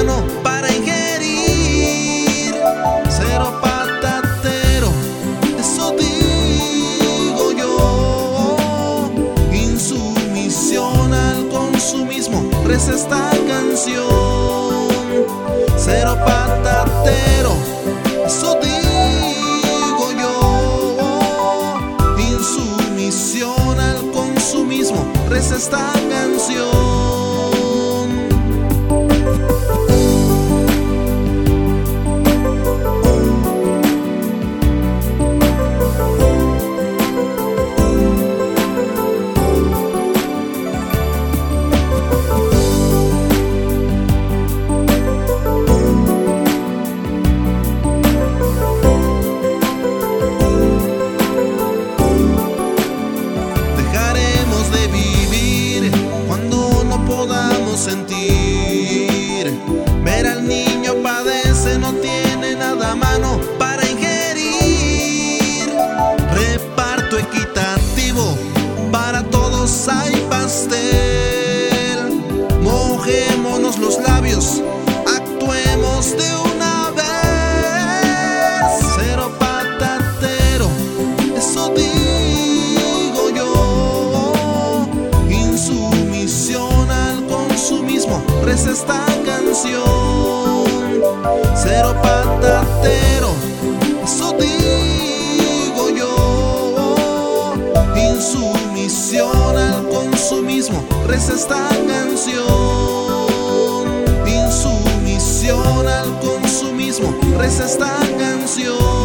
mano para ingerir. Cero patatero, eso digo yo. Insumisión al consumismo, reza esta canción. Cero patatero, eso digo yo. Insumisión al consumismo, reza esta canción. Sentir, ver al niño padece, no tiene nada a mano para ingerir. Reparto equitativo, para todos hay pastel. Mojémonos los labios, actuemos de una vez. Cero patatero, eso digo yo. Insumisión al consumismo, reza esta canción. Cero patatero, eso digo yo. Insumisión al consumismo, reza esta canción. Insumisión al consumismo, reza esta canción.